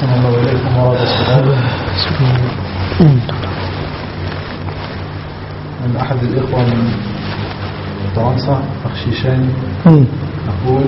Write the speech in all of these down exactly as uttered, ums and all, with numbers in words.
أحسن الله إليكم ورد السؤال من أحد الإخوة من فرنسا أخشيشاني يقول: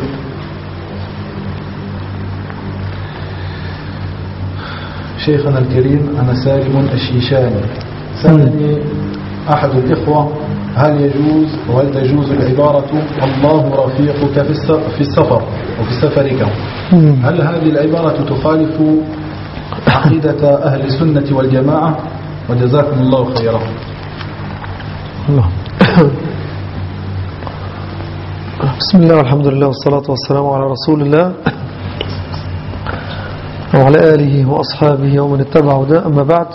شيخنا الكريم، أنا سالم الشيشاني. سألني أحد الإخوة: هل يجوز وهل تجوز العبارة الله رفيقك في السفر وفي سفرك؟ هل هذه العبارة تخالف عقيدة أهل السنة والجماعة؟ وجزاكم الله خيرا. الله. بسم الله والحمد لله والصلاة والسلام على رسول الله وعلى آله وأصحابه ومن اتبع هداه، أما بعد،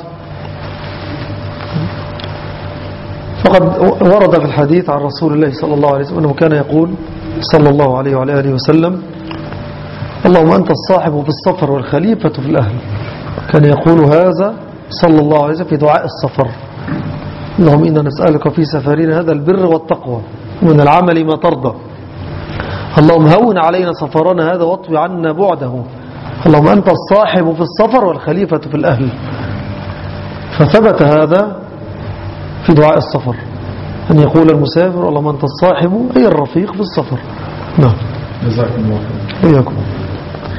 فقد ورد في الحديث عن رسول الله صلى الله عليه وسلم أنه كان يقول صلى الله عليه وعلى آله وسلم: اللهم أنت الصاحب في السفر والخليفة في الأهل. كان يقول هذا صلى الله عليه وسلم في دعاء السفر: اللهم إنا نسألك في سفرنا هذا البر والتقوى ومن العمل ما ترضى. اللهم هون علينا سفرنا هذا واطوي عنا بعده. اللهم أنت الصاحب في السفر والخليفة في الأهل. فثبت هذا في دعاء السفر، أن يقول المسافر: اللهم أنت الصاحب أي الرفيق في السفر. نعم. جزاكم الله خير. وإياكم.